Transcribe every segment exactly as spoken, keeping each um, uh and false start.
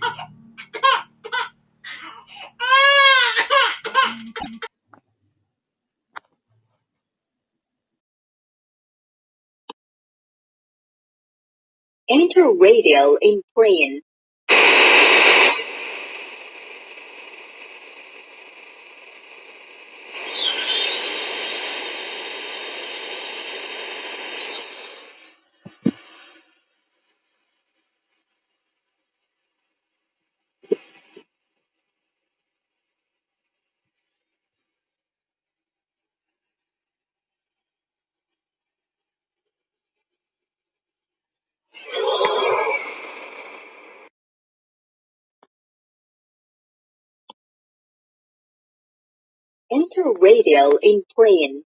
Enter radio in plane. Enter radio in plane.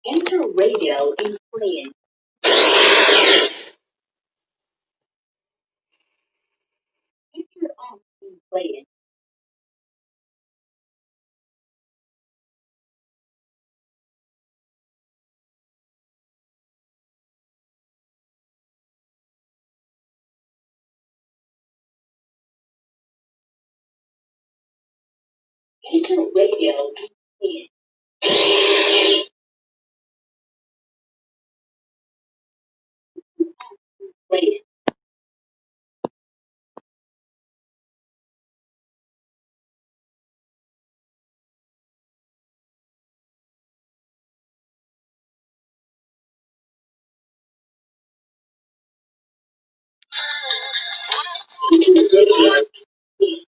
Enter radio in Korean. Enter off in Korean. Enter radio in Korean. Korean. Enter radio in Korean.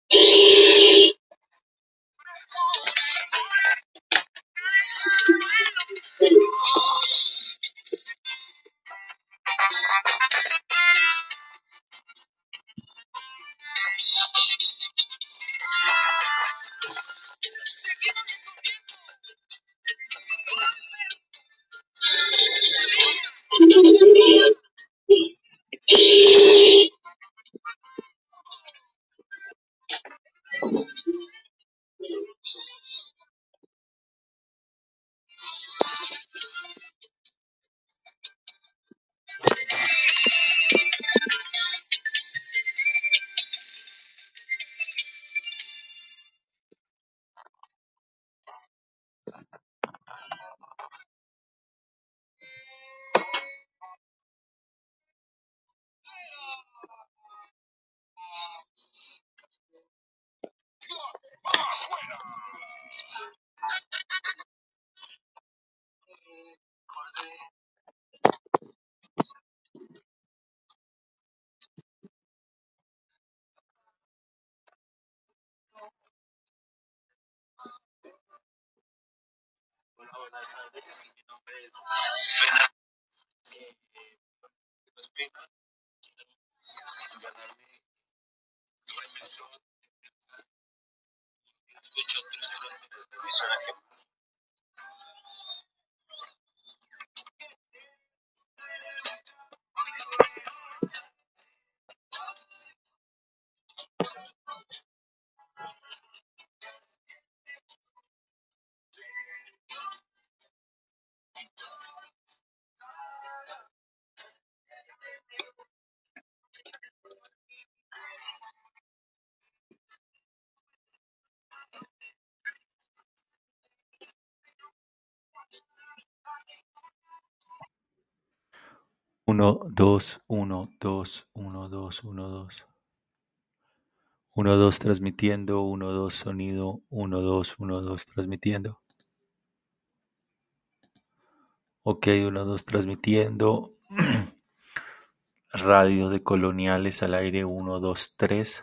Uno, dos, uno, dos, uno, dos, uno, dos. Uno, dos, transmitiendo, uno, dos, sonido, uno, dos, uno, dos, transmitiendo. Ok, uno, dos, transmitiendo. Radio de Coloniales al aire, uno, dos, tres.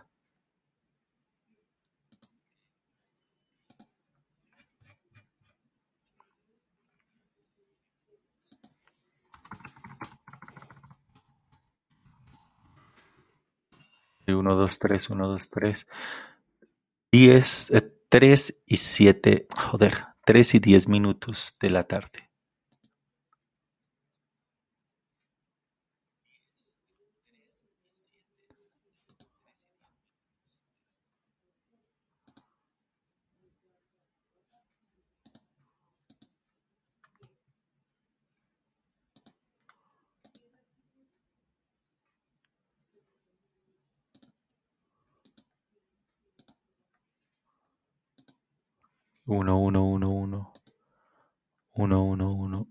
Uno, dos, tres, uno, dos, tres. Diez, eh, tres y siete, joder, tres y diez minutos de la tarde. Uno, uno, uno, uno. Uno, uno, uno.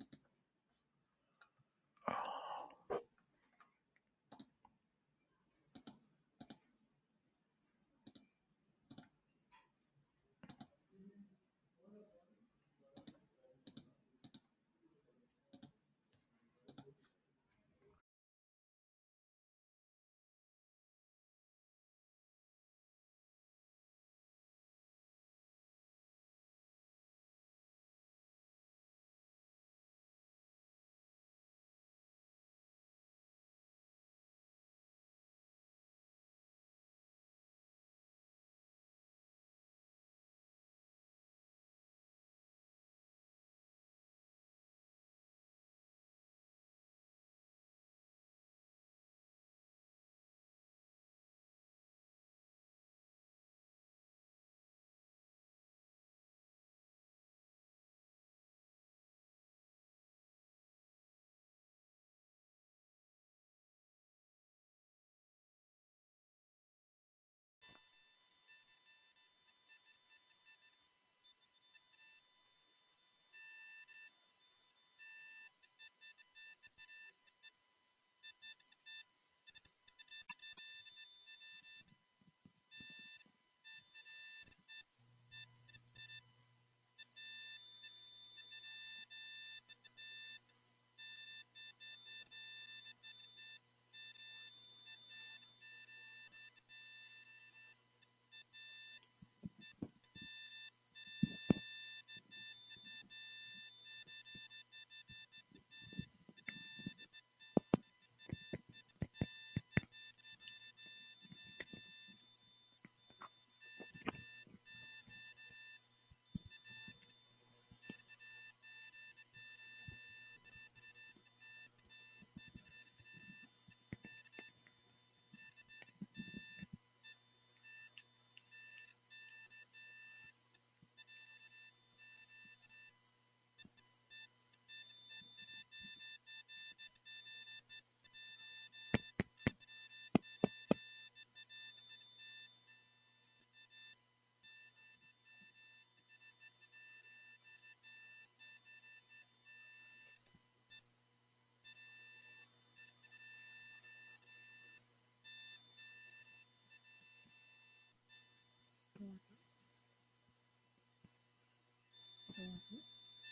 Ujú.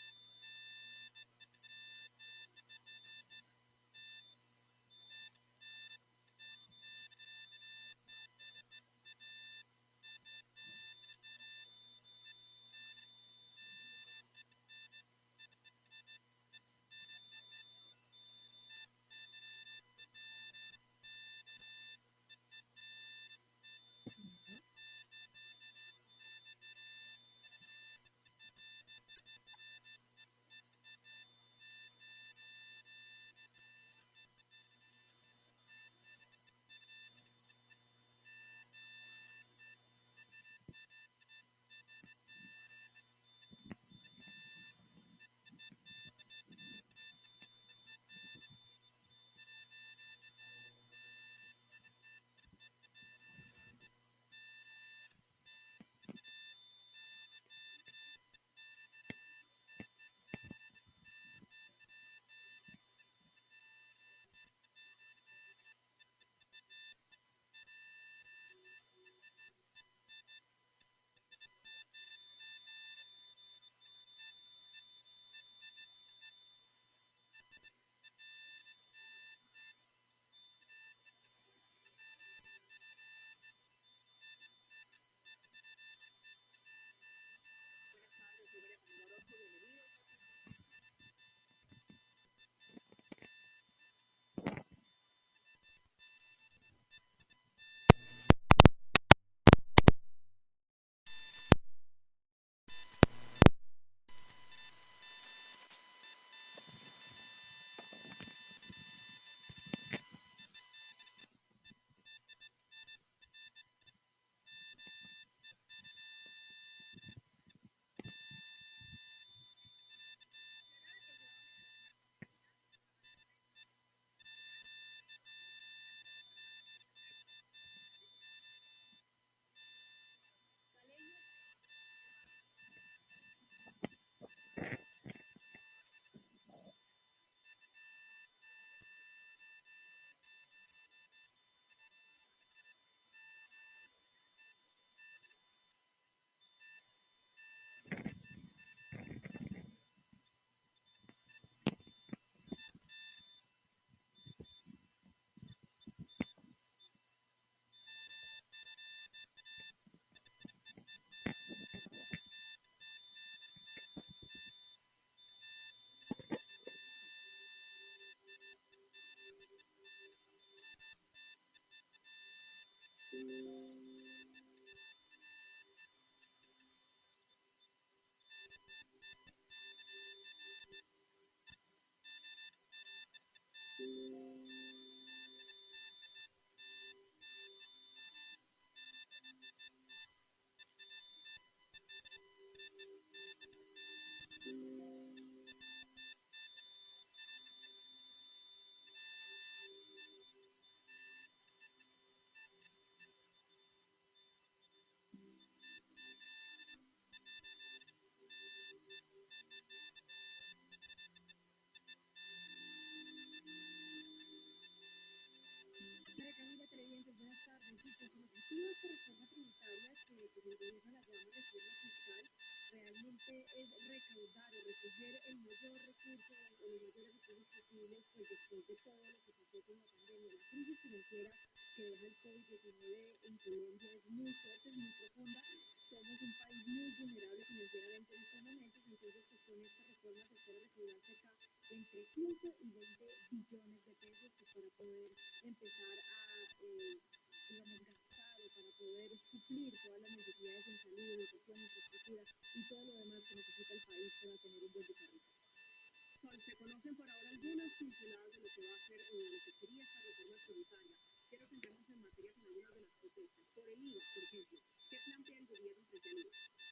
María Camila, televidentes, buenas tardes. Sí, pues el objetivo de esta reforma tributaria que pues, el gobierno la llama reforma fiscal realmente es recaudar o recoger el mayor recurso o los mayores recursos posibles pues después de todo lo que pasó con la pandemia. La crisis financiera que deja el COVID diecinueve en Colombia es muy fuerte, es muy profunda. Somos un país muy vulnerable financieramente en estos momentos, entonces pues con esta reforma se espera recaudar cerca entre quince y veinte billones de pesos pues, para poder empezar a, eh, digamos, gastar o para poder suplir todas las necesidades en salud, educación, infraestructura y todo lo demás que necesita el país para tener un buen desarrollo. Sol, se conocen por ahora algunas pinceladas de lo que va a hacer o de lo que sería esta reforma tributaria. Quiero que entremos en materia con algunas de las propuestas. Por el I V A, por ejemplo, ¿qué plantea el gobierno frente al I V A?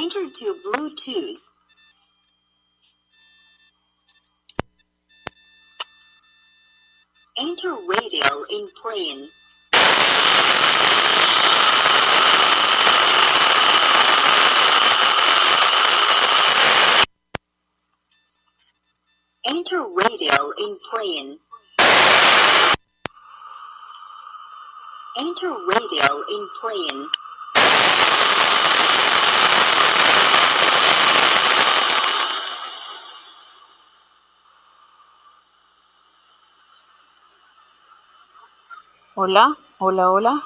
Enter to Bluetooth. Enter radio in plane. Enter radio in plane. Enter radio in plane. Hola, hola, hola.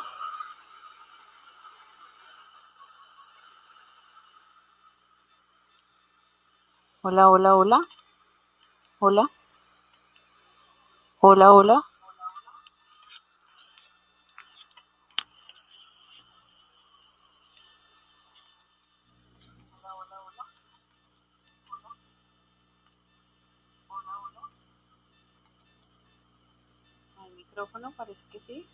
Hola, hola, hola. Hola, hola, hola. ¿Hay micrófono? Parece que sí.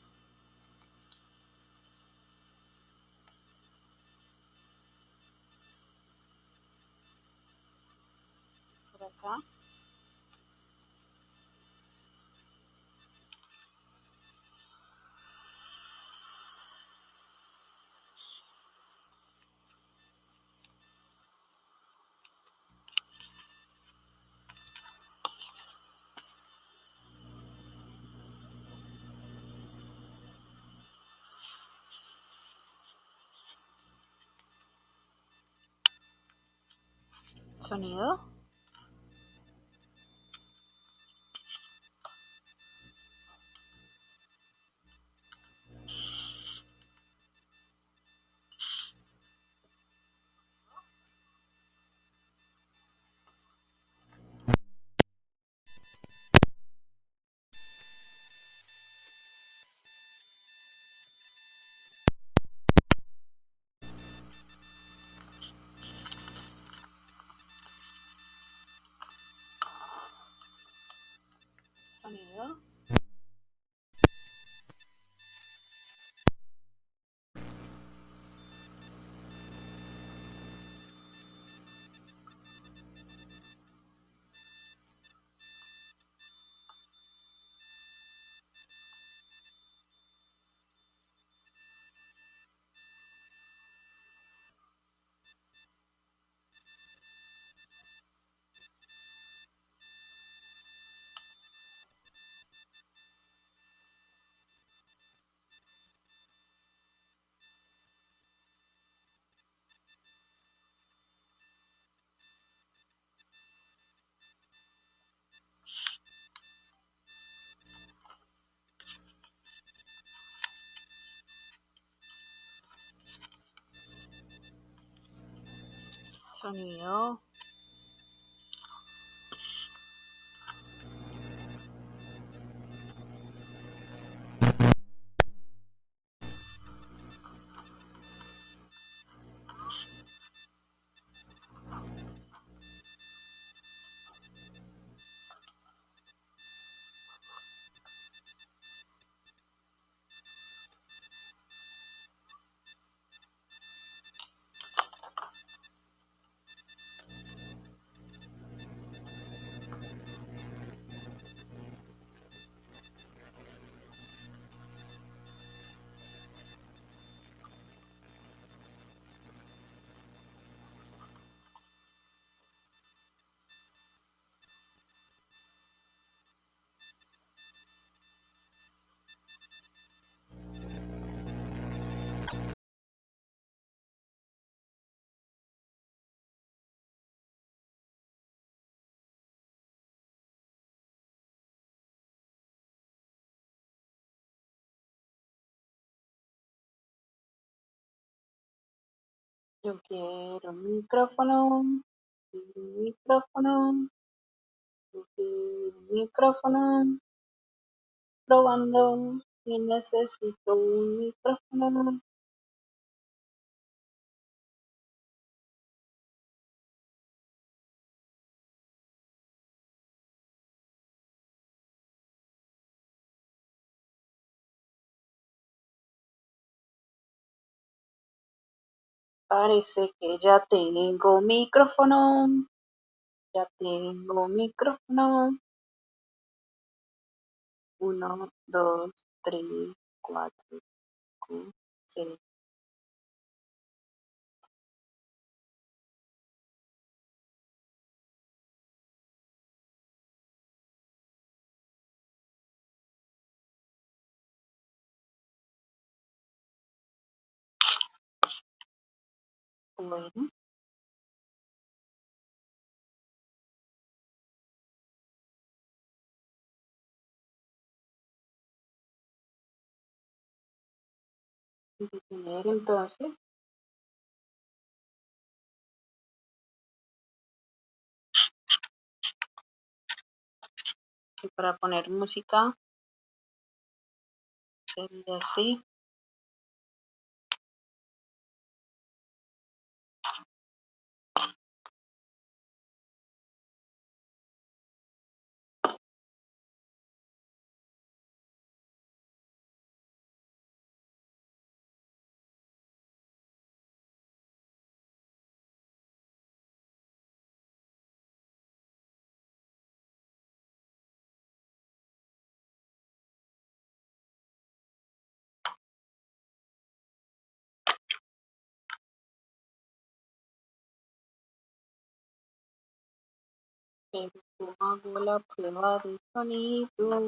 Por acá. Sonido. Sonido. Sonido. Yo quiero un micrófono. Un micrófono. Yo quiero un micrófono. Probando. Y necesito un micrófono. Parece que ya tengo micrófono. Ya tengo micrófono. Uno, dos, tres, cuatro, cinco, seis. Bueno, detener entonces. Y para poner música sería así. Pero como hago la prueba de sonido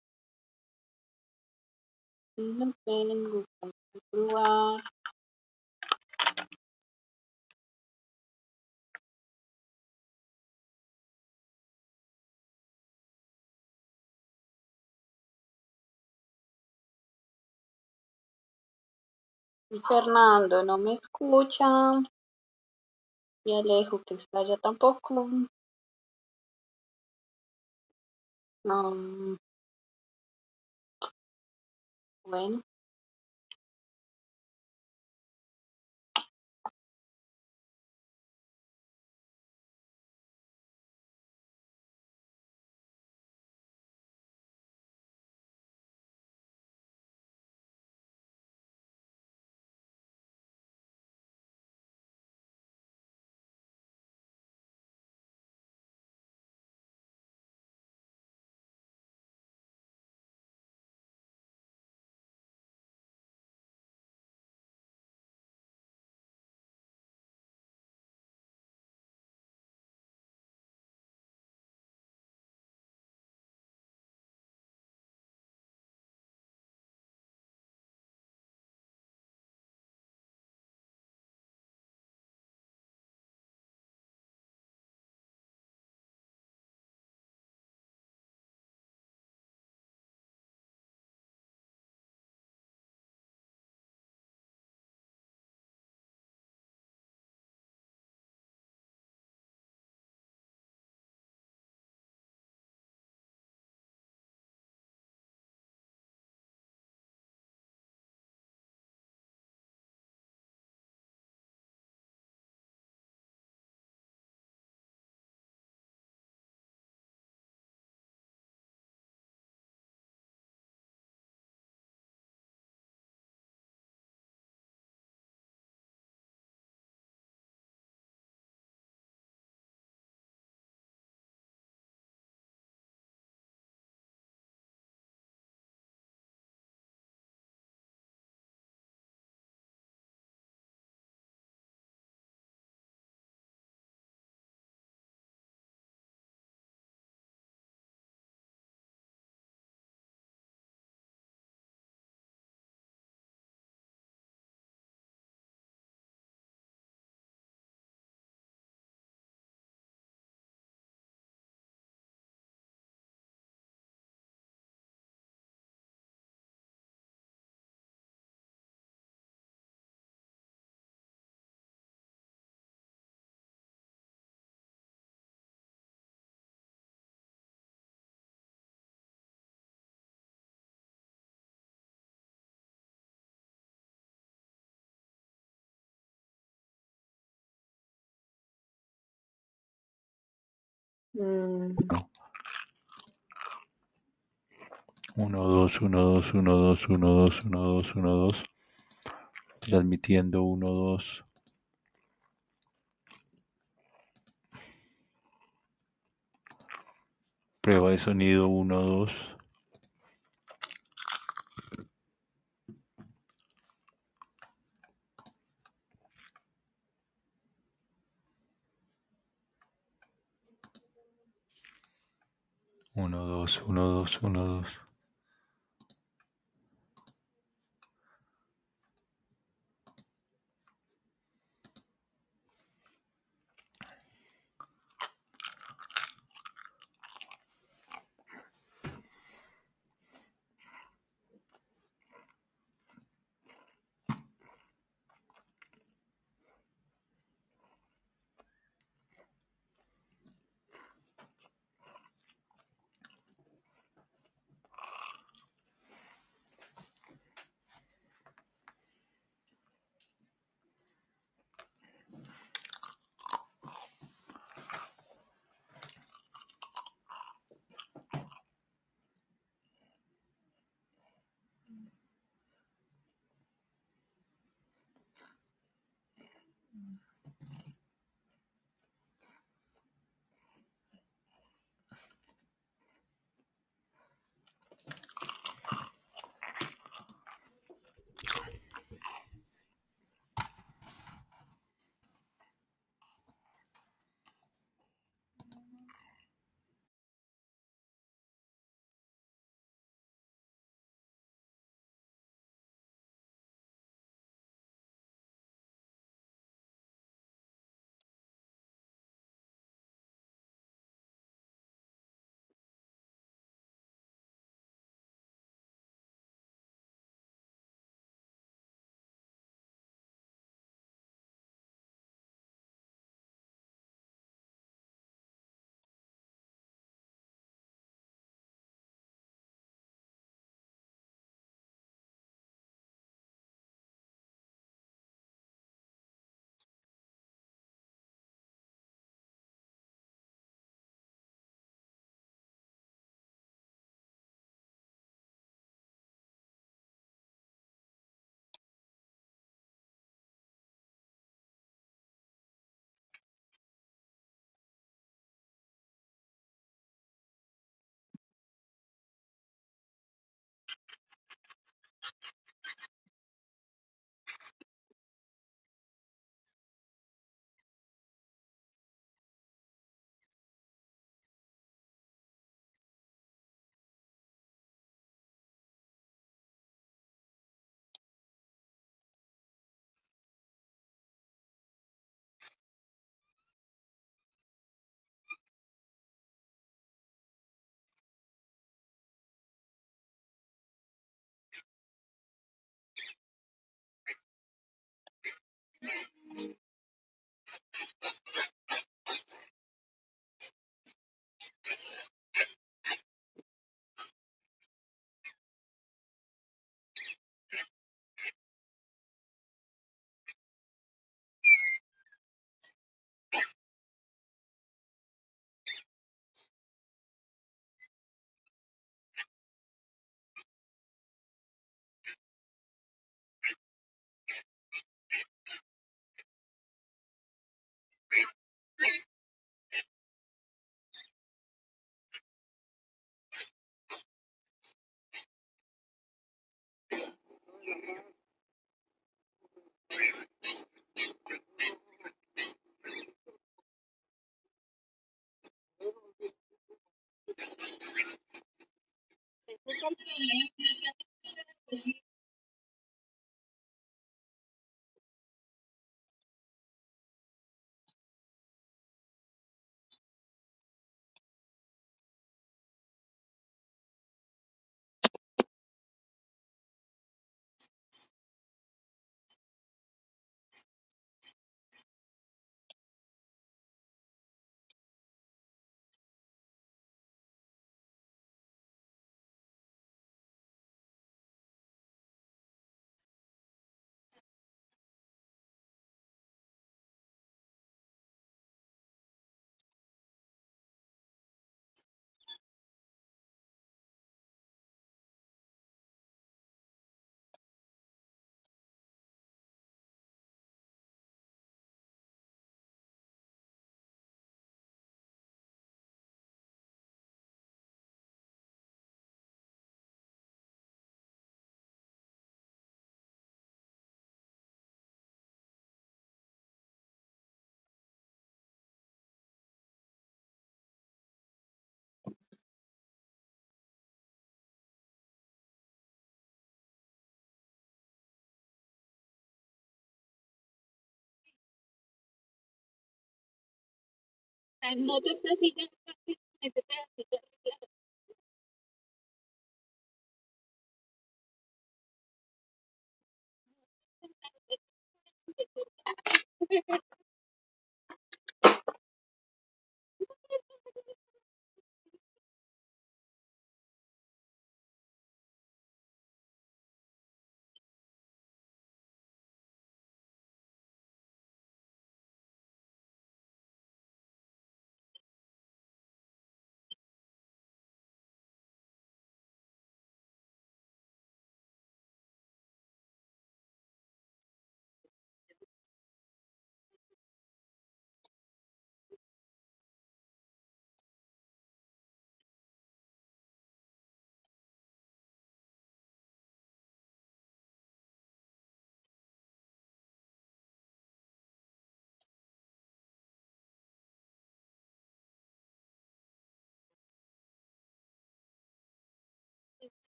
y no tengo cómo probar. Y Fernando no me escucha. Y Alejo que está allá tampoco. No, bueno, mm, Uno, dos, uno, dos, uno, dos, uno, dos, uno, dos, uno, dos. Transmitiendo uno, dos. Prueba de sonido uno, dos. Uno, dos, uno, dos, uno, dos.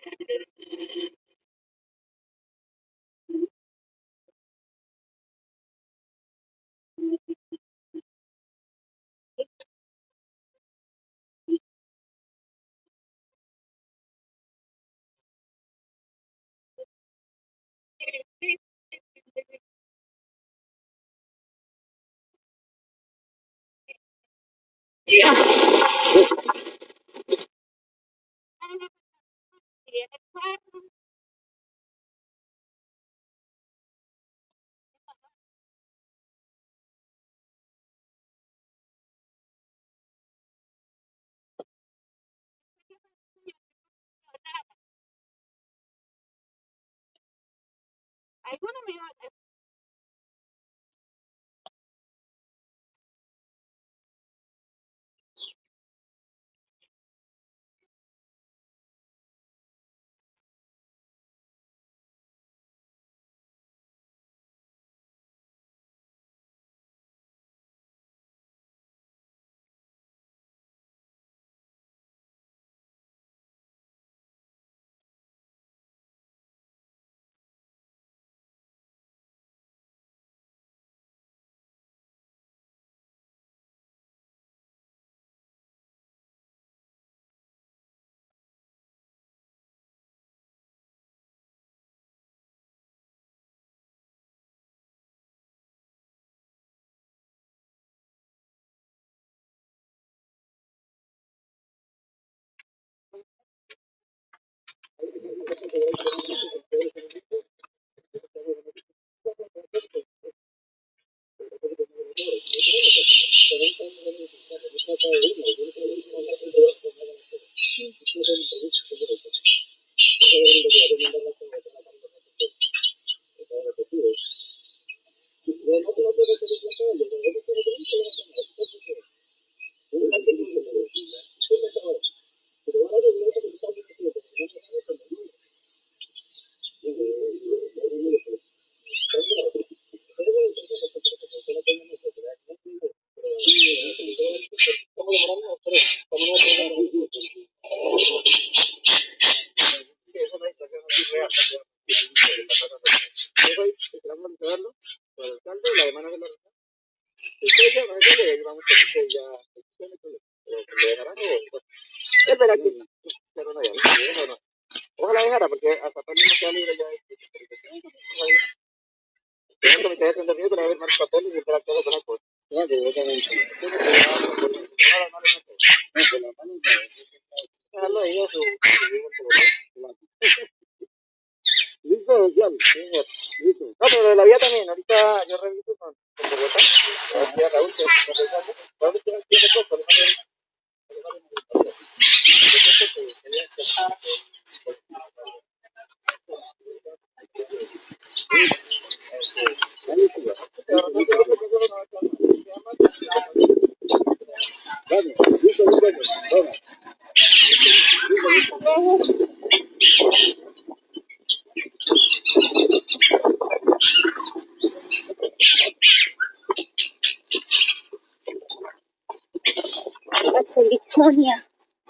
California.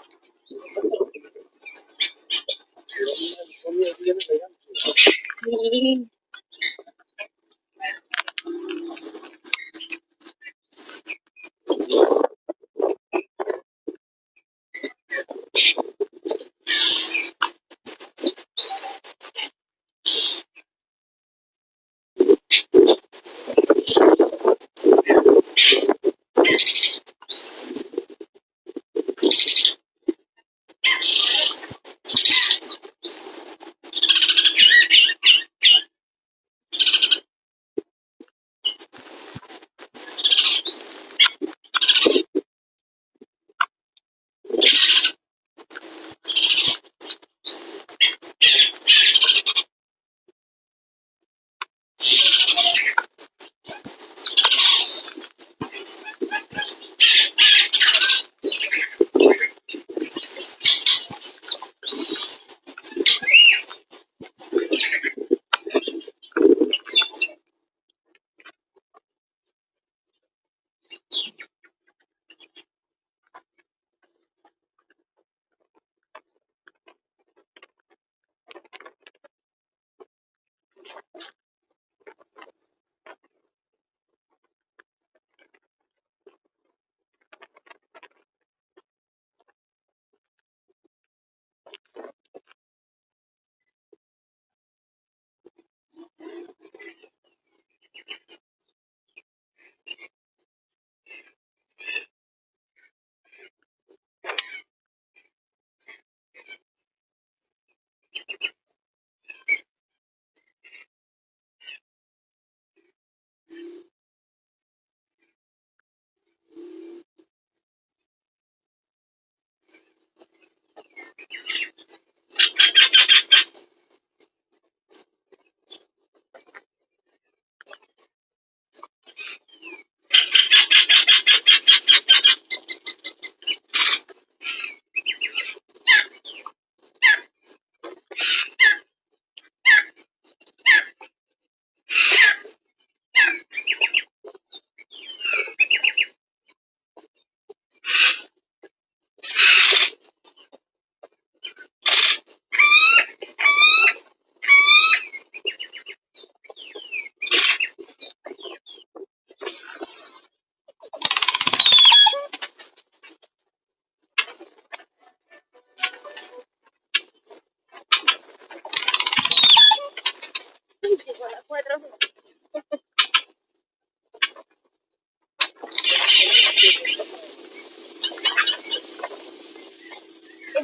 Sí.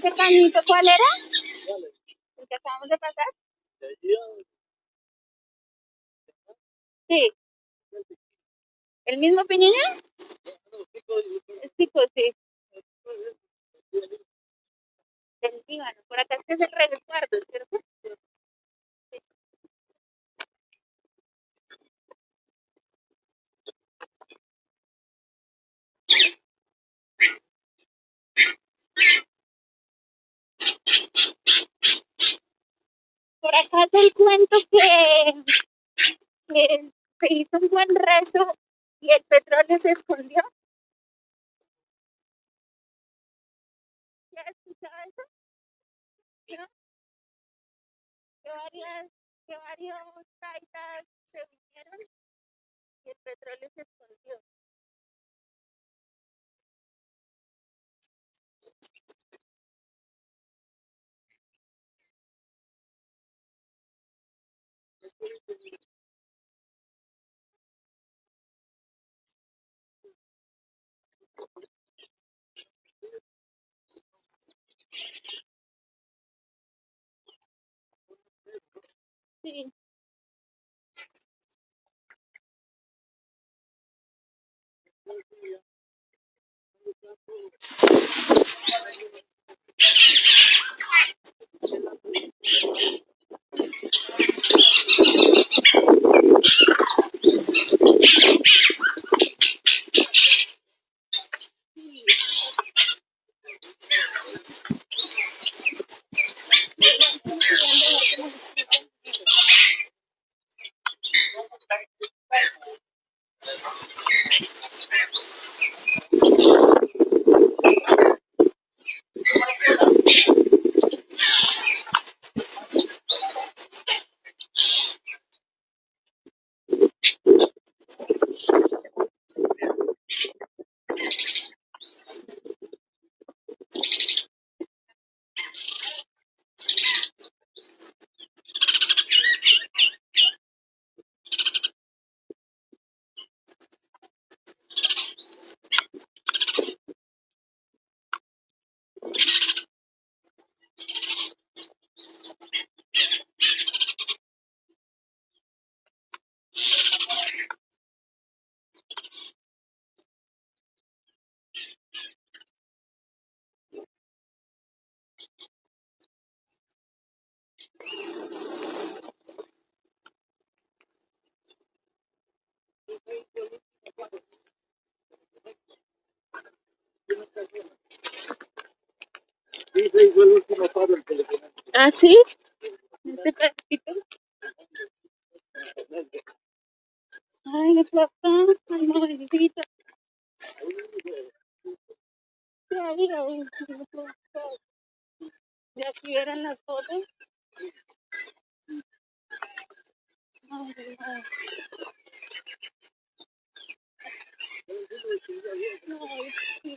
ese cañito cuál era? ¿El que acabamos de pasar? Sí. ¿El mismo Piñeña? El chico, sí. El Líbano. Por acá este es el resguardo, ¿cierto? Por acá es el cuento que, que se hizo un buen rezo y el petróleo se escondió. ¿Ya has escuchado eso? ¿No? Que varias, que varios taitas se vinieron y el petróleo se escondió. Sí. ¿Ah, sí? ¿Este pedacito? Ay, mi papá, ay, no, bendito. Ay, ay, mi papá. ¿De aquí eran las fotos? Ay, ay, ay, sí.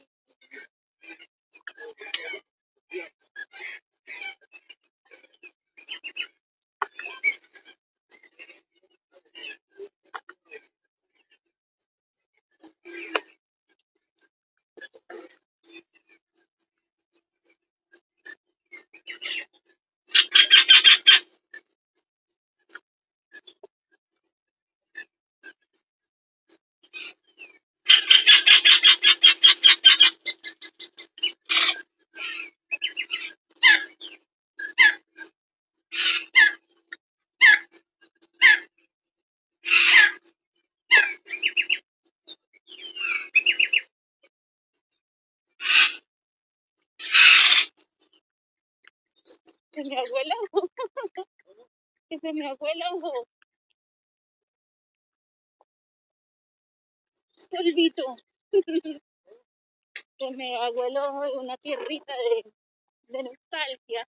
Se me abuela, que se me abuela, ojo, polvito. Se me abuela, ojo, de una tierrita de, de nostalgia.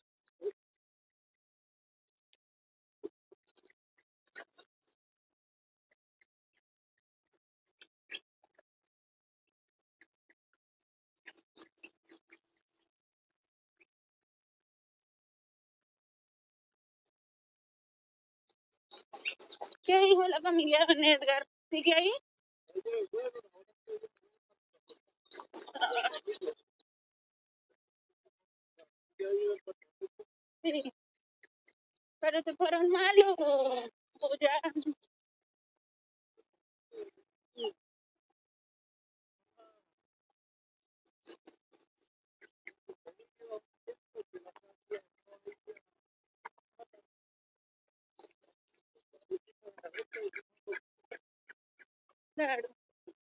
¿Qué dijo la familia de don Edgar? ¿Sigue ahí? Sí, pero se fueron malos o, o ya. Claro.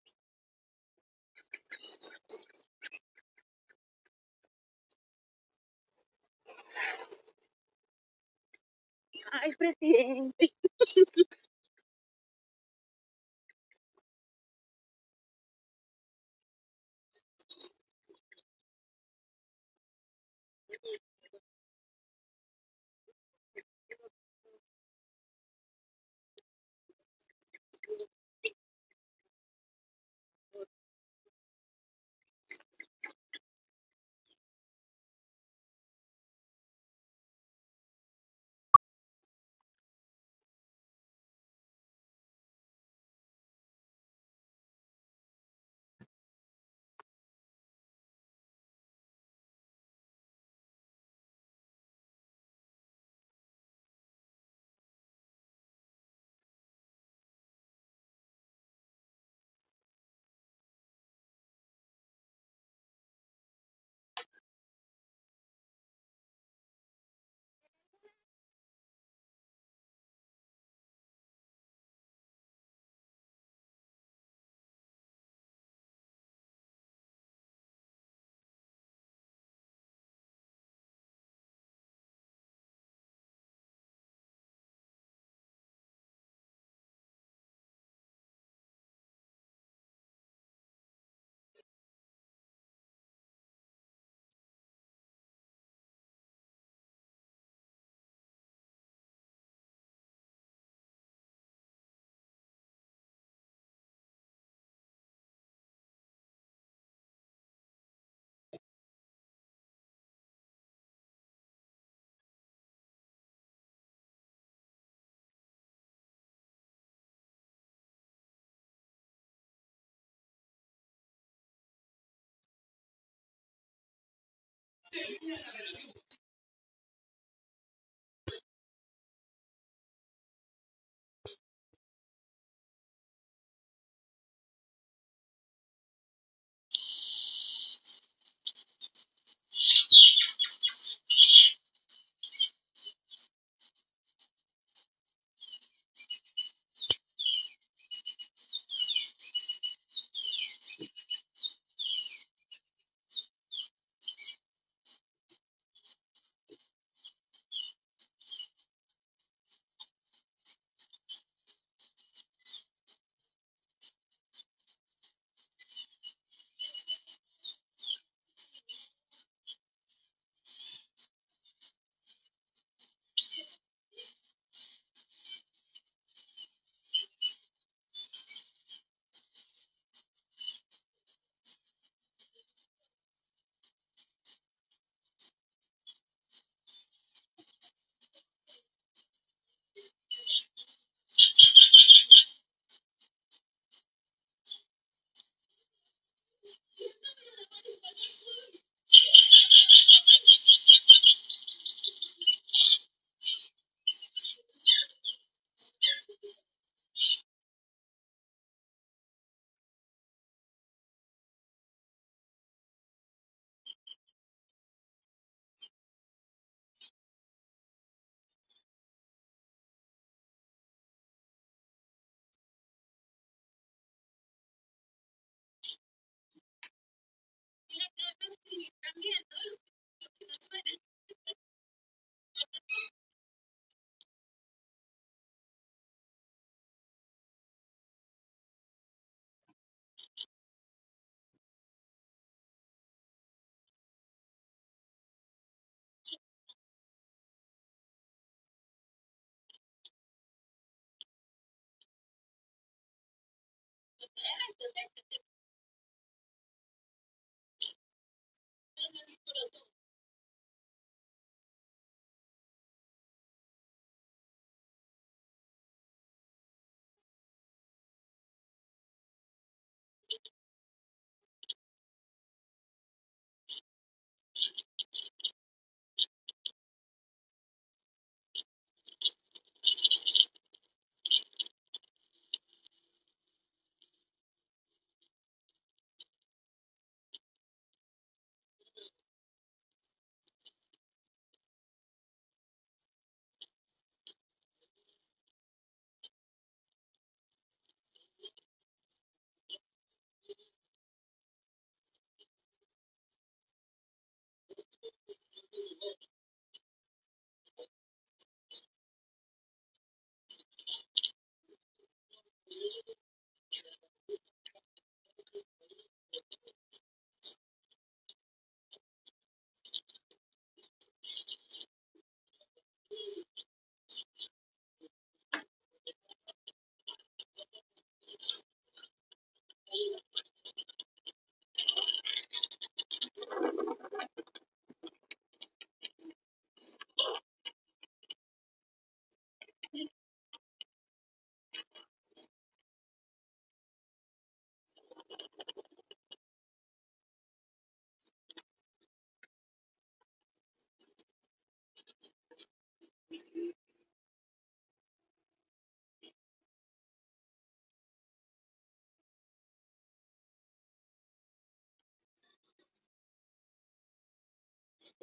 Ay, presidente.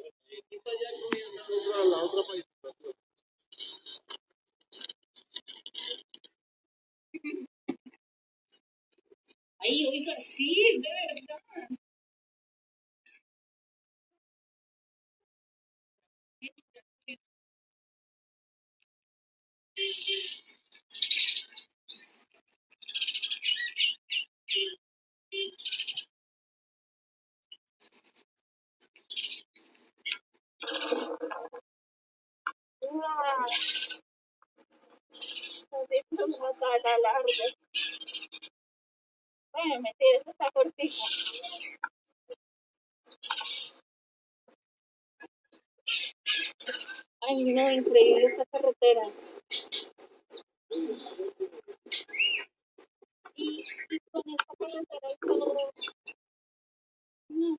Ay, oiga, sí, de verdad. Wow, esto me está la larga. Bueno, mentira, eso está cortito. Ay, no, increíble esta carretera. Y, y con esta carretera y todo. No,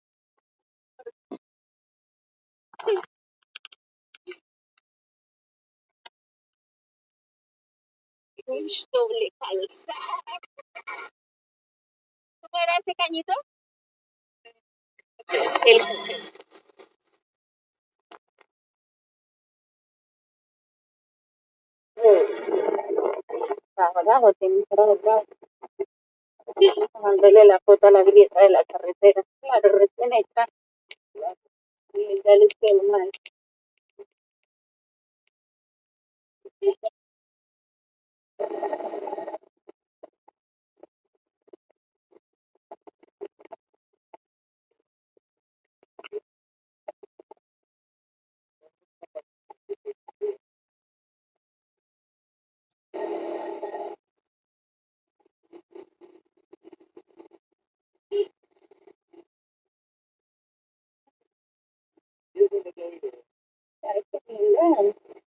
uy, doble calzada. ¿Cómo era ese cañito? El carajo, tiene que dar dándole la foto a la grieta de la carretera. Claro, recién hecha. Y ya les quedó mal. Ay, qué lindo.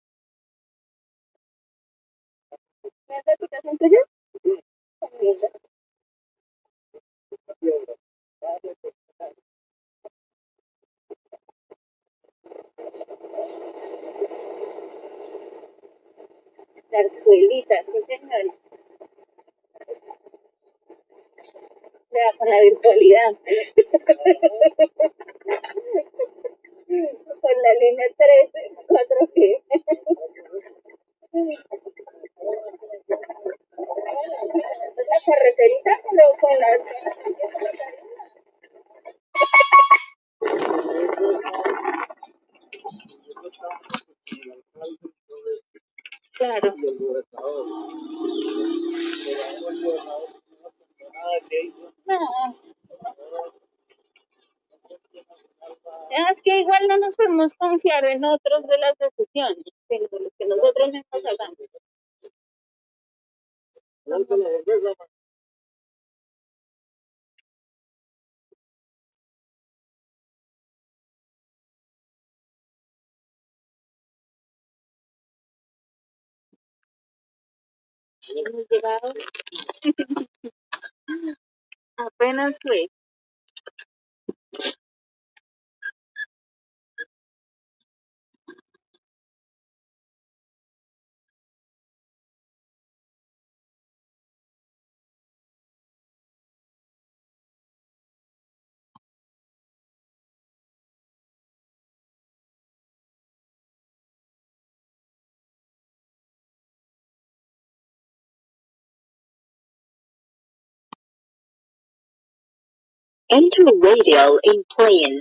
¿Es de tu casa en tuyo? Qué lindo. Zarzuelita, sí señores. Vea, con la virtualidad. Con la línea trece, cuatro G. La carreterita pero con la... Claro. No, es que igual no nos podemos confiar en otros de las decisiones, sino de lo que nosotros mismos hagamos. Hemos llegado, apenas fue. Enter radio in plane.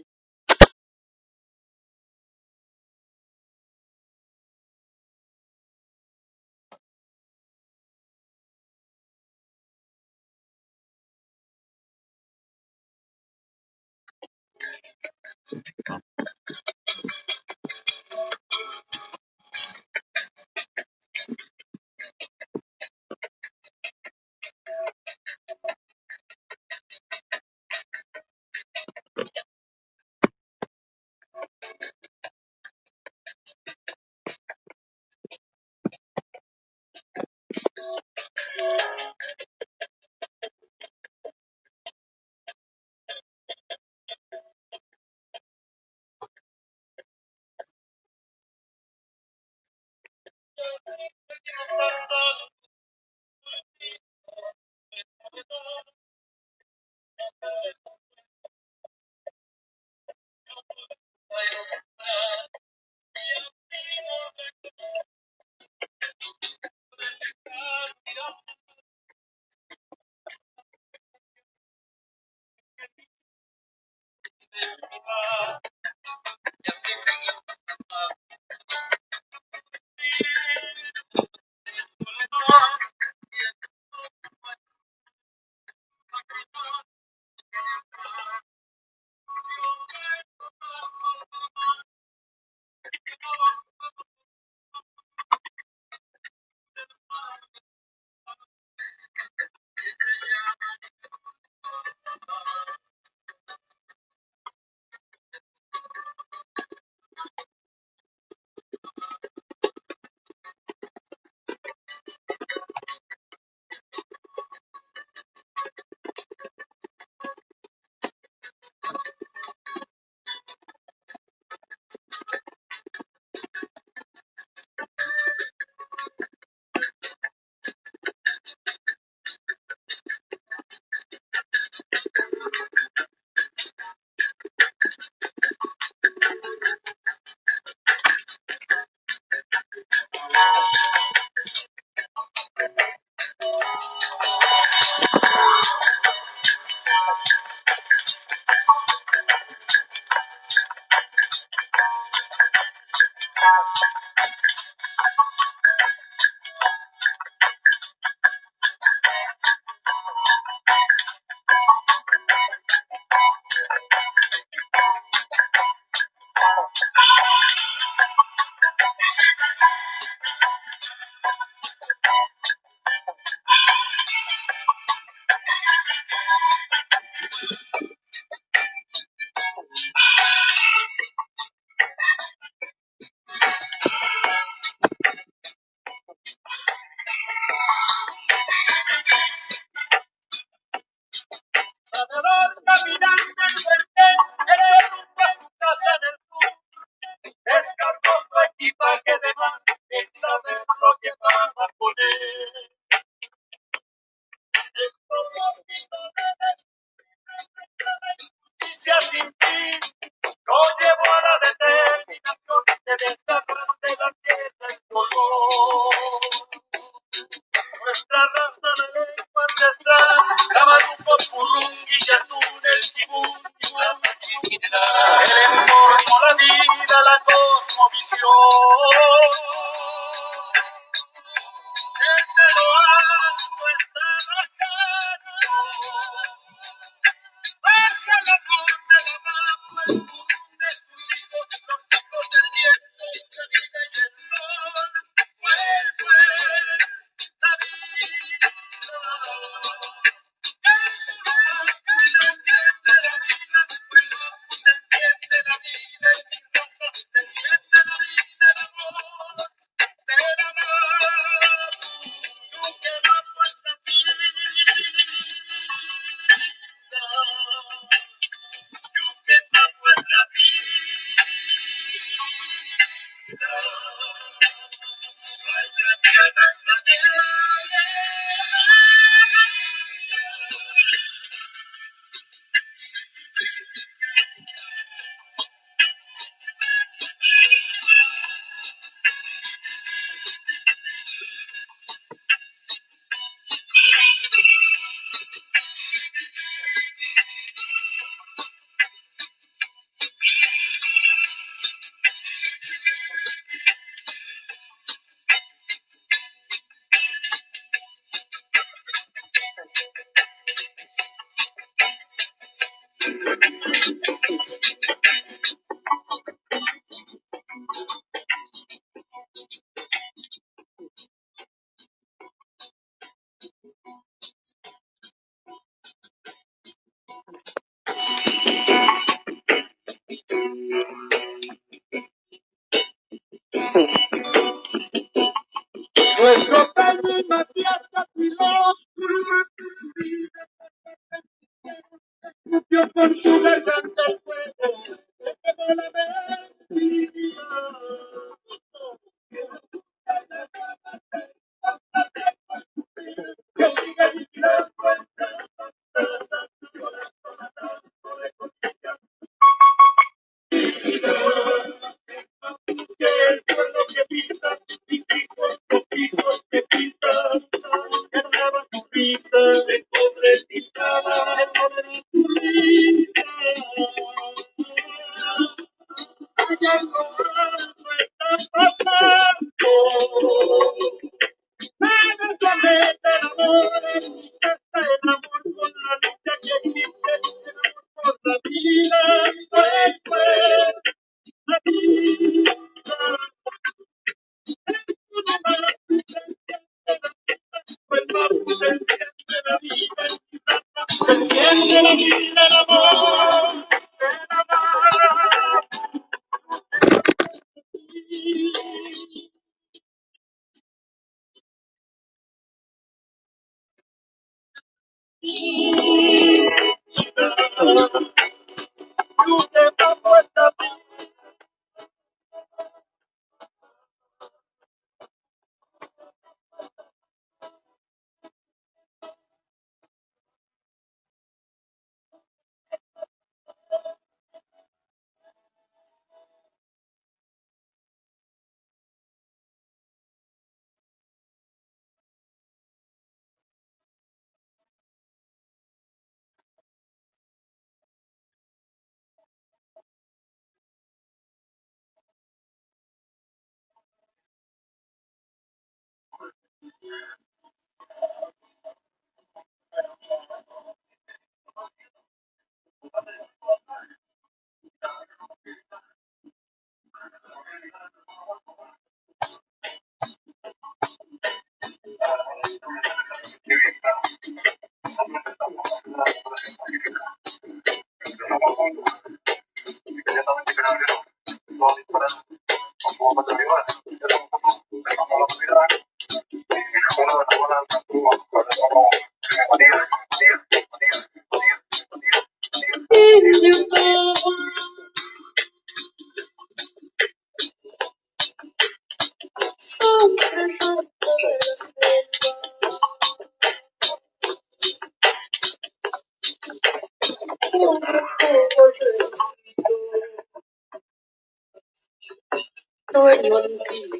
Dueño antiguo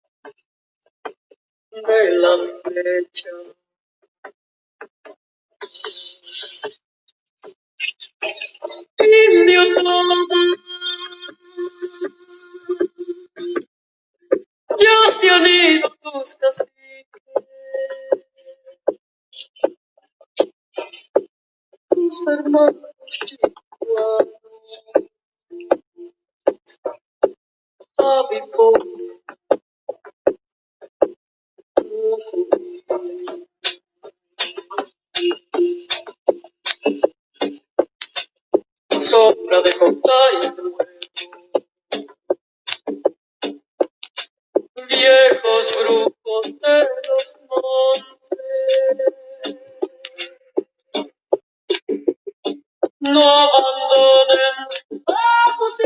de las flechas, indio todo, ya se han ido tus caciques, tus hermanos chihuahuas, Abipo, sombra de contay y huevo, viejos brujos de los montes, no abandonen a sus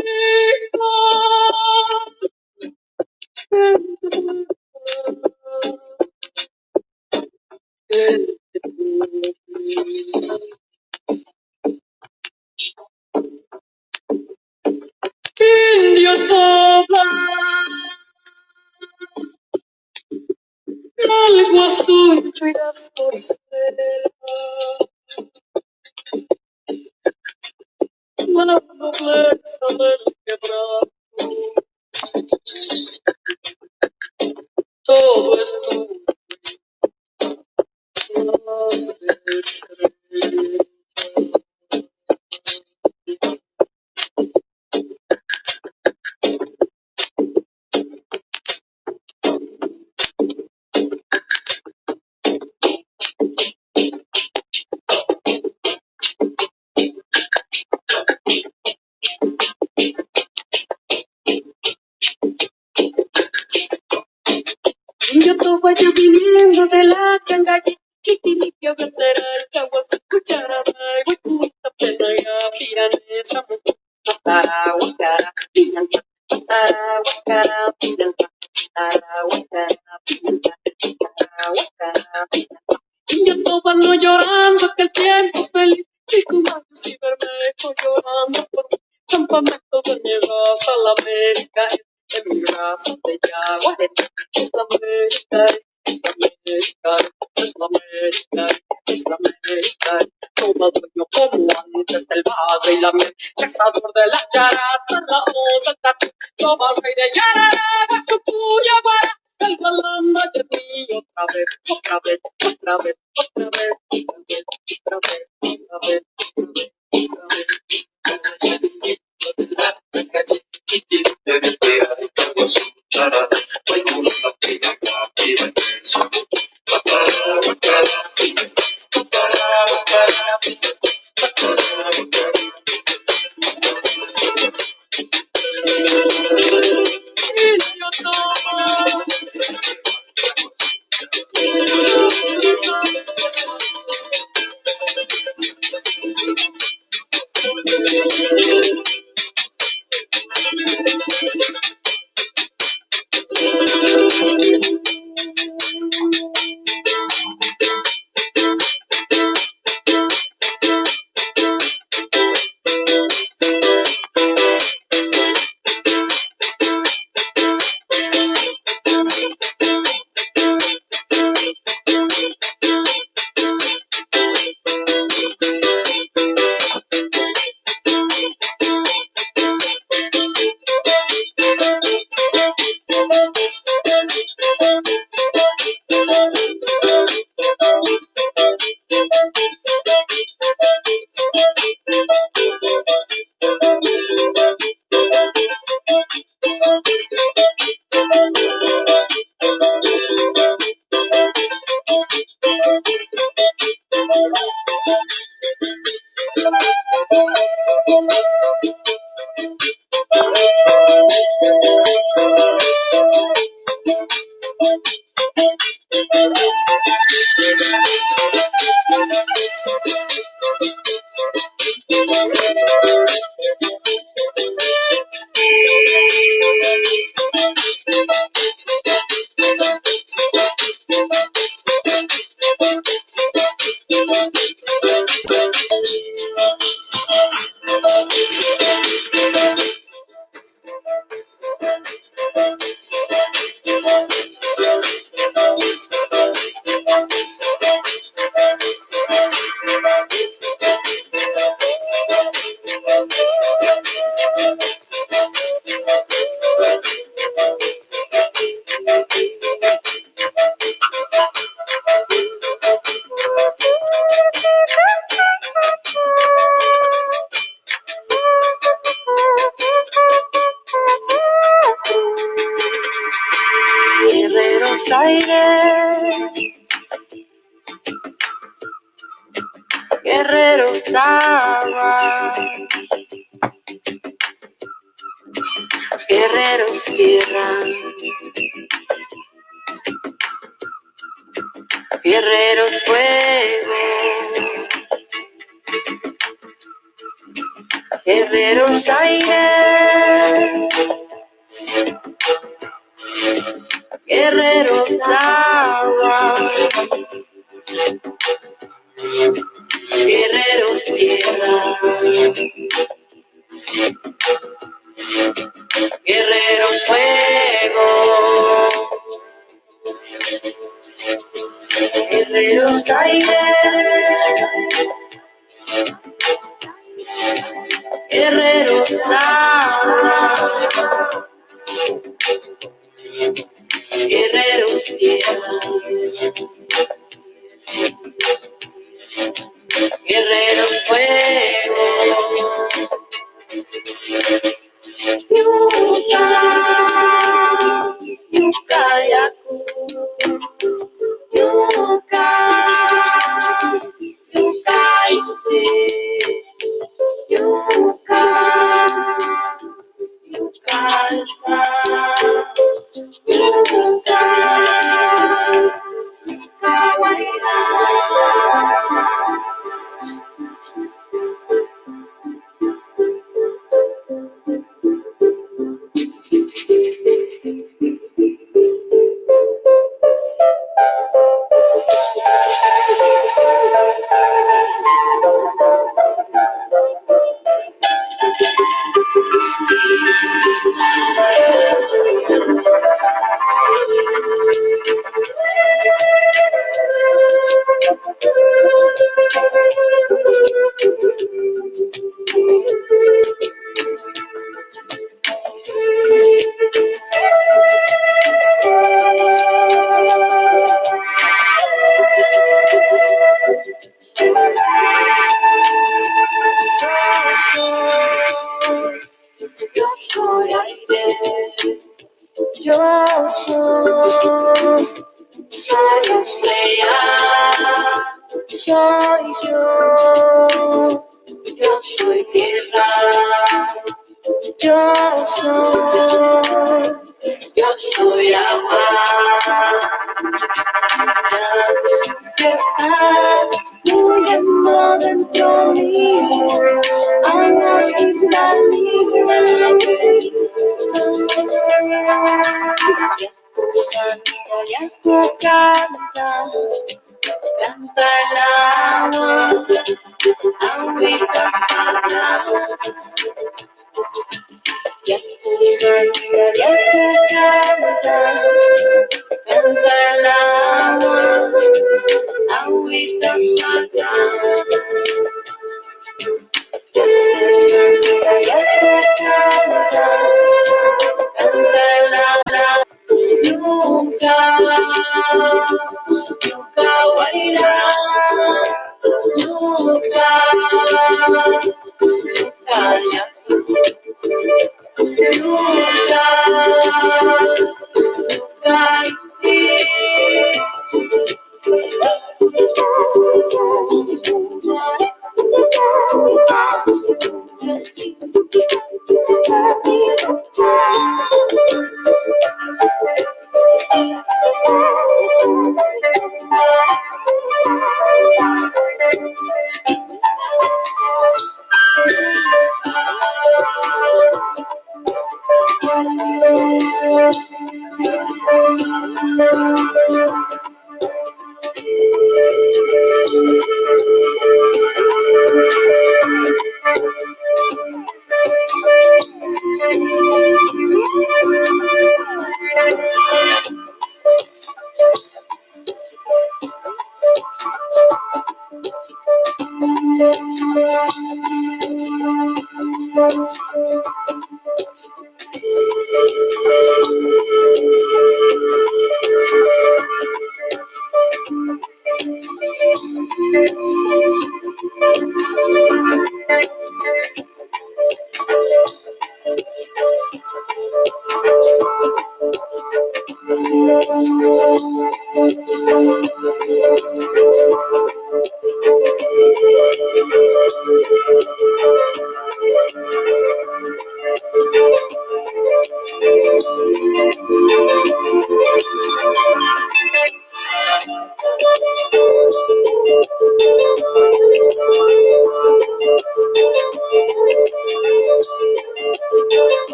hijos. Indio toba, algo azul irás por selva, la nobleza del quebrado, todo es tuyo, las estrellas. Yo toba yo viniendo de la cangalle, Quitiripio, Veteral, Caguas, Cucharada, Huicuta, Penaya, Piranesa, Tarahuacara, Pinanta, Tarahuacara, Pinanta, Tarahuacara, Pinanta, Tarahuacara, Pinanta. Yo toba no llorando que el tiempo feliz, y tu manos y Bermejo llorando por mí. Campamento de mi raza, la América es de mi raza, de Yaguareté. Es la América, es la América, es la América, es la América. Toma dueño como antes del padre y la miel, cazador de las charatas, la osa, tatu, toma rey de Yarara, Bachucuya, Guara, el galán de mí, otra vez, otra vez, otra vez, otra vez, otra vez, otra vez, otra vez, otra vez, otra vez. aires, guerreros agua, guerreros tierra, guerreros fuego, guerreros aire, guerreros agua, guerreros tierra, guerreros fuego, guerreros aire, guerreros agua, guerreros tierra, guerreros fuego, yuka, yuka yaku, yuka, yuka iti, yuka, yuka ita, yuka, yuka waina. Yo soy aire, yo soy, soy estrella, soy yo, yo soy tierra, yo soy, yo soy agua, que estás muriendo dentro mío, agua cristalina, Yaku canta, canta el agua, agüita salada. Yaku canta, yaku canta, canta el agua, agüita salada. Yaku canta, canta el agua. Yuka, yuka waira, yuka, yuka yaku, yuka, yuka iti.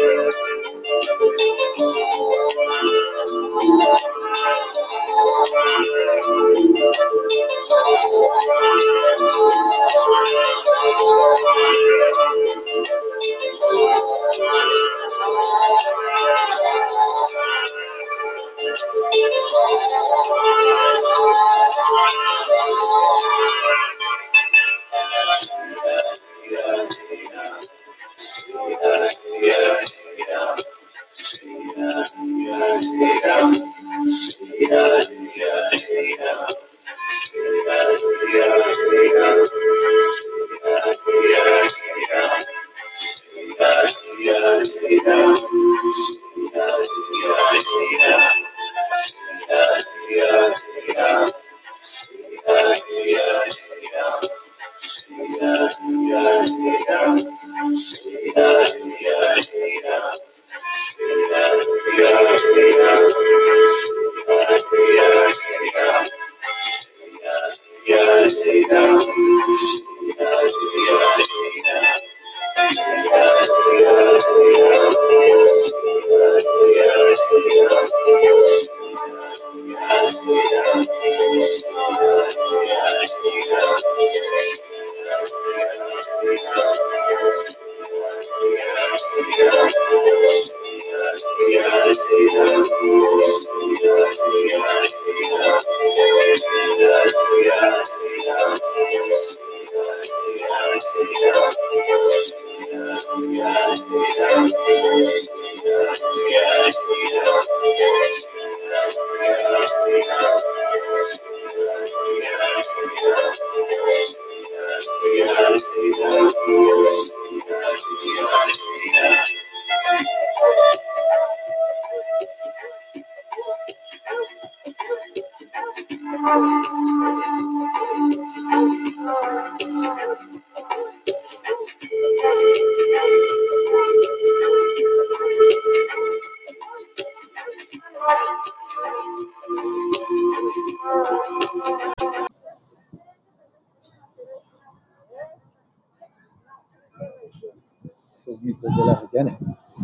Esos mitos de la Llana.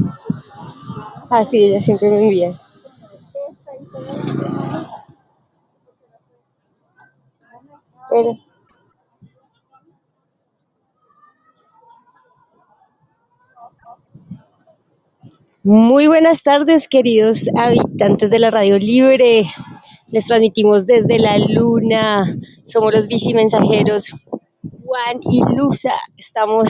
Ah, sí, ella siempre me envía. Pero, muy buenas tardes, queridos habitantes de la Radio Libre. Les transmitimos desde la luna. Somos los bicimensajeros Juan y Luza. Estamos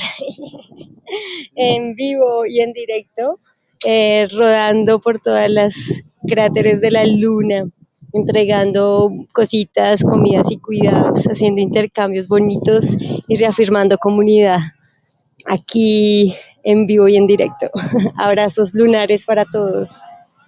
en vivo y en directo, eh, rodando por todas las cráteres de la luna, entregando cositas, comidas y cuidados, haciendo intercambios bonitos y reafirmando comunidad aquí en vivo y en directo. Abrazos lunares para todos.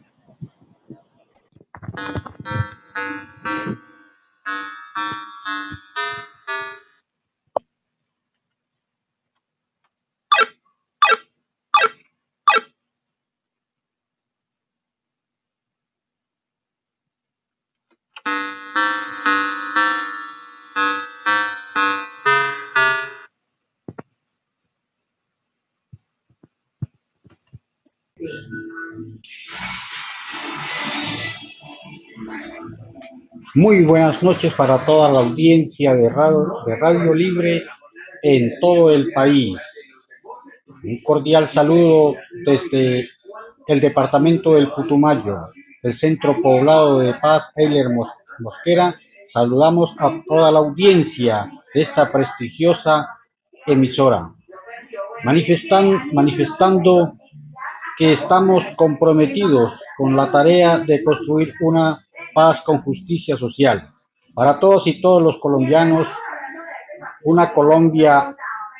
Muy buenas noches para toda la audiencia de Radio, de Radio Libre en todo el país. Un cordial saludo desde el departamento del Putumayo, el centro poblado de Paz, Eiler Mosquera. Saludamos a toda la audiencia de esta prestigiosa emisora, manifestan, manifestando que estamos comprometidos con la tarea de construir una paz con justicia social para todos y todos los colombianos, una Colombia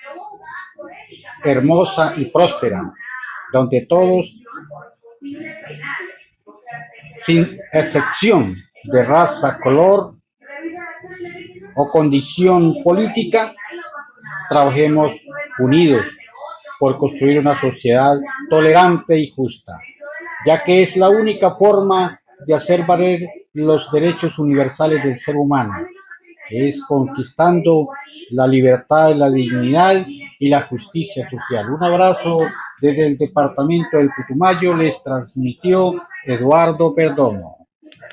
hermosa y próspera, donde todos, sin excepción de raza, color o condición política, trabajemos unidos por construir una sociedad tolerante y justa, ya que es la única forma de hacer valer los derechos universales del ser humano, es conquistando la libertad, la dignidad y la justicia social. Un abrazo Desde el departamento del Putumayo les transmitió Eduardo Perdomo.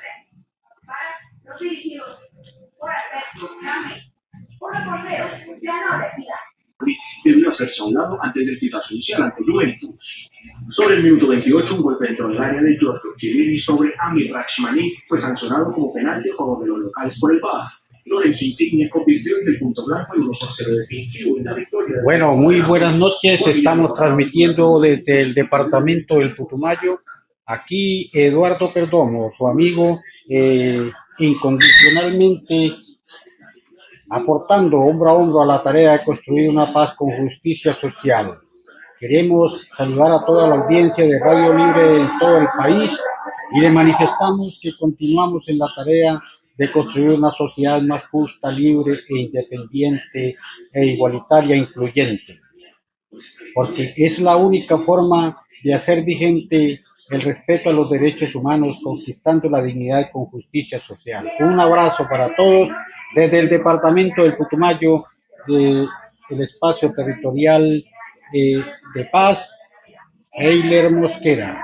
Debió hacerse a un lado antes del pitazo inicial ante Juventus. Sobre el minuto veintiocho, un golpe dentro del área de Giorgio Chiellini sobre Amir Rachmani fue sancionado como penalti a favor de los locales por el V A R. Lorenzo Insigne convirtió en el punto blanco y uno por cero definitivo en la victoria. Bueno, muy buenas noches. Estamos transmitiendo desde el departamento del Putumayo. Aquí Eduardo Perdomo, su amigo, eh, incondicionalmente aportando hombro a hombro a la tarea de construir una paz con justicia social. Queremos saludar a toda la audiencia de Radio Libre en todo el país y le manifestamos que continuamos en la tarea de construir una sociedad más justa, libre e independiente e igualitaria e incluyente, porque es la única forma de hacer vigente el respeto a los derechos humanos, conquistando la dignidad con justicia social. Un abrazo para todos desde el departamento del Putumayo, del espacio territorial eh, de Paz, Eiler Mosquera.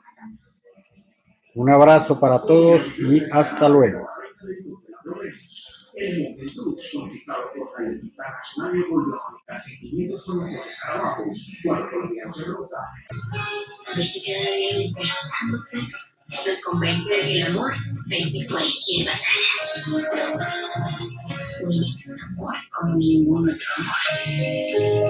Un abrazo para todos y hasta luego. Nos convence de que el amor vence cualquier batalla. Un amor como ningún otro amor.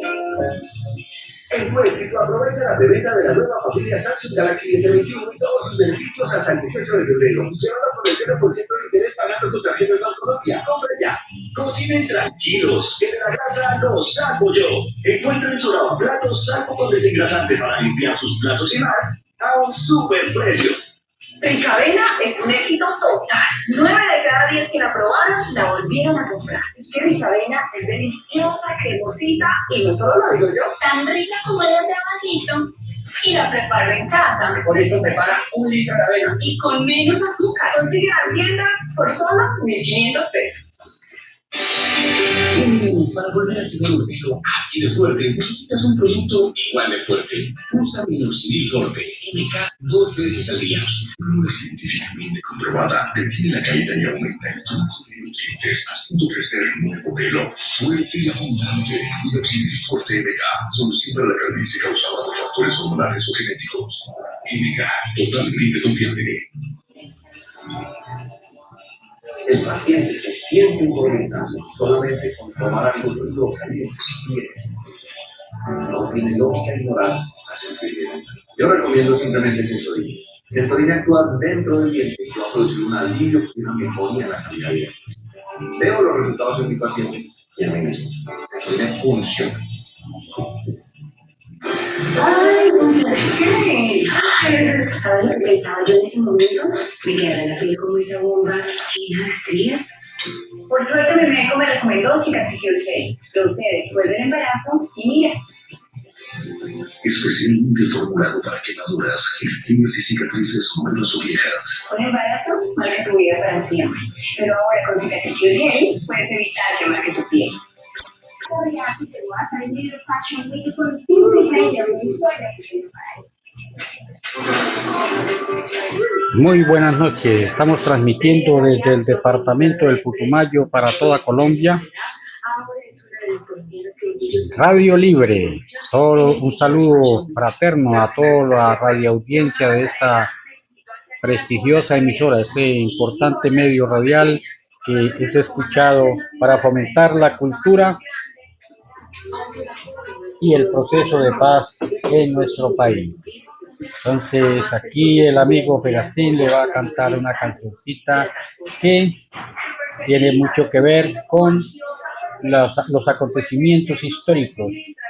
En México aprovecha la preventa de la nueva familia Samsung Galaxy S veintiuno y todos sus beneficios hasta el dieciocho de febrero. Lleva con el cero por ciento de interés pagando tu tarjeta de Banco Colombia. ¡Compre ya! Cocinen tranquilos, que de la casa los saco yo. Encuentren su lavaplatos saco con desengrasante para limpiar sus platos y más a un super precio. En Cadena es un éxito total. Nueve de cada diez que la probaron la volvieron a comprar. Es que mi Cadena es deliciosa, cremosita y no solo lo digo yo, tan rica como el de vasito. Y la preparo en casa. Por eso prepara un litro de avena. Y con menos azúcar. Consigue la tienda por solo mil quinientos pesos. Mm, para volver a tener un pelo así de fuerte, necesitas un producto igual de fuerte. Usa Minoxidil Forte, M K, dos veces al día. No es científicamente comprobada, detiene la caída y aumenta el flujo de nutrientes, haciendo crecer el nuevo pelo fuerte y abundante. Minoxidil Forte M K, solución para la calvicie causada por factores hormonales o genéticos. M K, totalmente confiable. El paciente se siente inconveniente solamente con tomar algo de lo caliente si quiere. No tiene lógica ignorar la sensibilidad. Yo recomiendo simplemente Sensodyne. Sensodyne actúa dentro del diente y va a producir un alivio y una mejoría en la calidad de vida. Veo los resultados en mi paciente y en mí mismo. Sensodyne funciona. Ay, ¿qué? ¿Sabes lo que pensaba yo en ese momento? Me quedé en la piel como esa bomba llena de estrías. Por suerte mi médico me recomendó cicatricil. Entonces, después del embarazo, y mira. Especialmente formulado para quemaduras, estrías y cicatrices nuevas o viejas. Un embarazo marca tu vida para siempre. Pero ahora con cicatricil puedes evitar que marque tu piel. Muy buenas noches, estamos transmitiendo desde el departamento del Putumayo para toda Colombia, Radio Libre. Todo, un saludo fraterno a toda la radioaudiencia de esta prestigiosa emisora, este importante medio radial que es escuchado para fomentar la cultura y el proceso de paz en nuestro país. Entonces aquí el amigo Pegastín le va a cantar una cancioncita que tiene mucho que ver con los, los acontecimientos históricos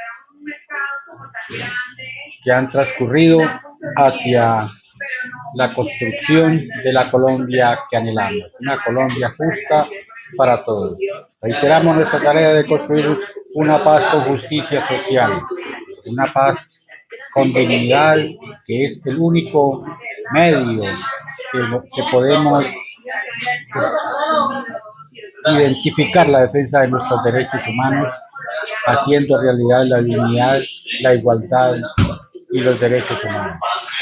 que han transcurrido hacia la construcción de la Colombia que anhelamos, una Colombia justa para todos. Reiteramos nuestra tarea de construir una paz con justicia social, una paz con dignidad, que es el único medio que, que podemos identificar la defensa de nuestros derechos humanos, haciendo realidad la dignidad la igualdad y los derechos humanos.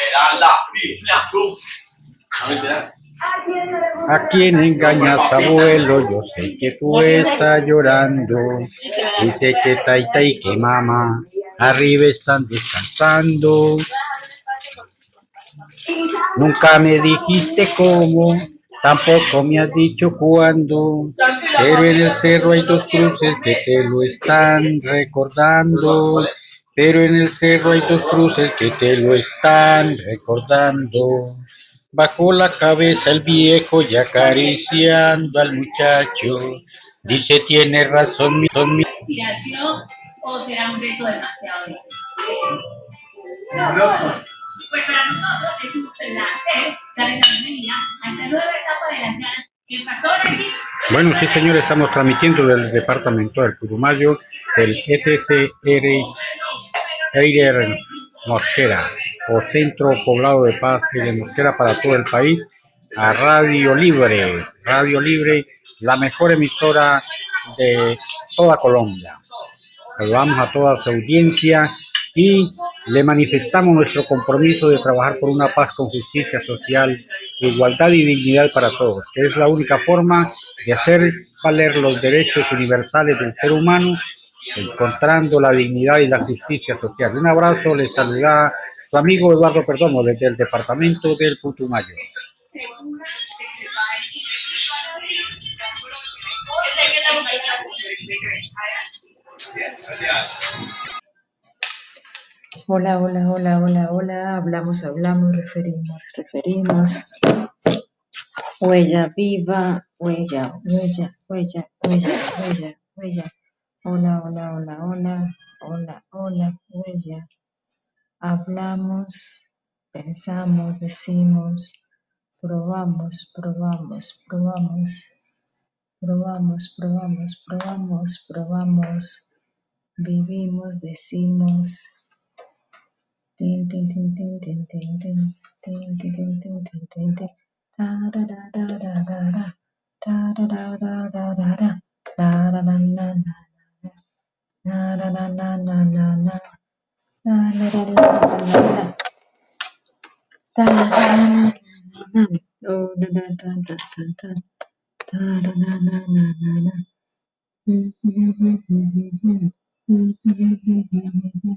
¿A quién engañas, abuelo? Yo sé que tú estás llorando. Dice que taita y que mamá arriba están descansando. Nunca me dijiste cómo, tampoco me has dicho cuándo, pero en el cerro hay dos cruces que te lo están recordando. Pero en el cerro hay dos cruces que te lo están recordando. Bajó la cabeza el viejo y acariciando al muchacho. Dice, tiene razón, mi son mi... ¿Inspiración o será un reto demasiado difícil? Pues para nosotros es un placer darle la bienvenida a esta nueva etapa de las ganas que pasó aquí. Bueno, sí, señor, estamos transmitiendo desde el departamento del Putumayo, del S C R Eider Mosquera, o Centro Poblado de Paz de Mosquera, para todo el país, a Radio Libre, Radio Libre, la mejor emisora de toda Colombia. Saludamos a toda su audiencia y le manifestamos nuestro compromiso de trabajar por una paz con justicia social, igualdad y dignidad para todos, que es la única forma de hacer valer los derechos universales del ser humano, encontrando la dignidad y la justicia social. Un abrazo, les saluda su amigo Eduardo Perdomo desde el departamento del Putumayo. Hola, hola, hola, hola, hola, hablamos, hablamos, referimos, referimos. Huella viva, huella, huella, huella, huella, huella, huella. Hola, hola, hola, hola, hola, hola, huella. Hablamos, pensamos, decimos, probamos, probamos, probamos, probamos, probamos, probamos, probamos, vivimos, decimos. Tin, tin, tin, tin, tin, tin, tin, tin, tin, tin, tin, tin, tin, tin. Da da da da da da da. Da da da da da da da. Da da da na na na. Da da da na na na na. Da da da da da da. Da da da na na na. Oh da da da da da da. Da da na na na na na. Hmm hmm hmm hmm hmm. Hmm hmm hmm hmm hmm.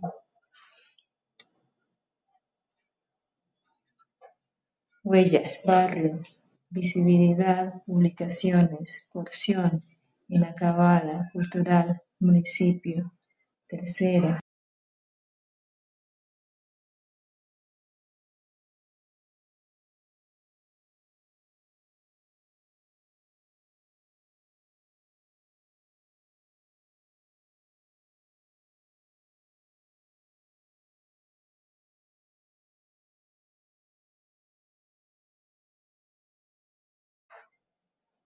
Huellas, barrio, visibilidad, publicaciones, porción, inacabada, cultural, municipio, tercera.